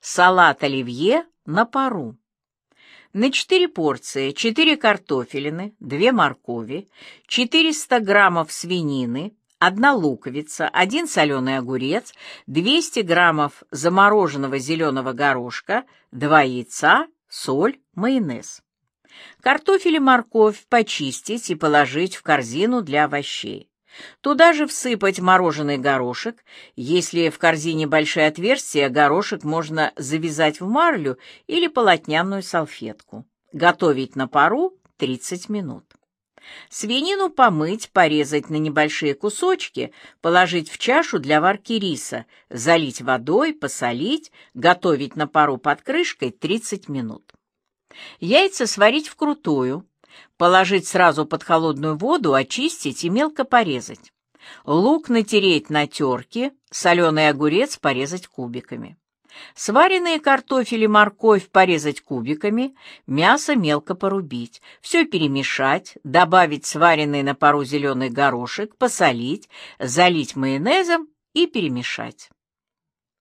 Салат оливье на пару. На 4 порции 4 картофелины, 2 моркови, 400 граммов свинины, 1 луковица, 1 соленый огурец, 200 граммов замороженного зеленого горошка, 2 яйца, соль, майонез. Картофель и морковь почистить и положить в корзину для овощей. Туда же всыпать мороженый горошек. Если в корзине большие отверстия, горошек можно завязать в марлю или полотняную салфетку. Готовить на пару 30 минут. Свинину помыть, порезать на небольшие кусочки, положить в чашу для варки риса, залить водой, посолить, готовить на пару под крышкой 30 минут. Яйца сварить вкрутую. Положить сразу под холодную воду, очистить и мелко порезать. Лук натереть на терке, соленый огурец порезать кубиками. Сваренные картофель и морковь порезать кубиками, мясо мелко порубить. Все перемешать, добавить сваренный на пару зеленый горошек, посолить, залить майонезом и перемешать.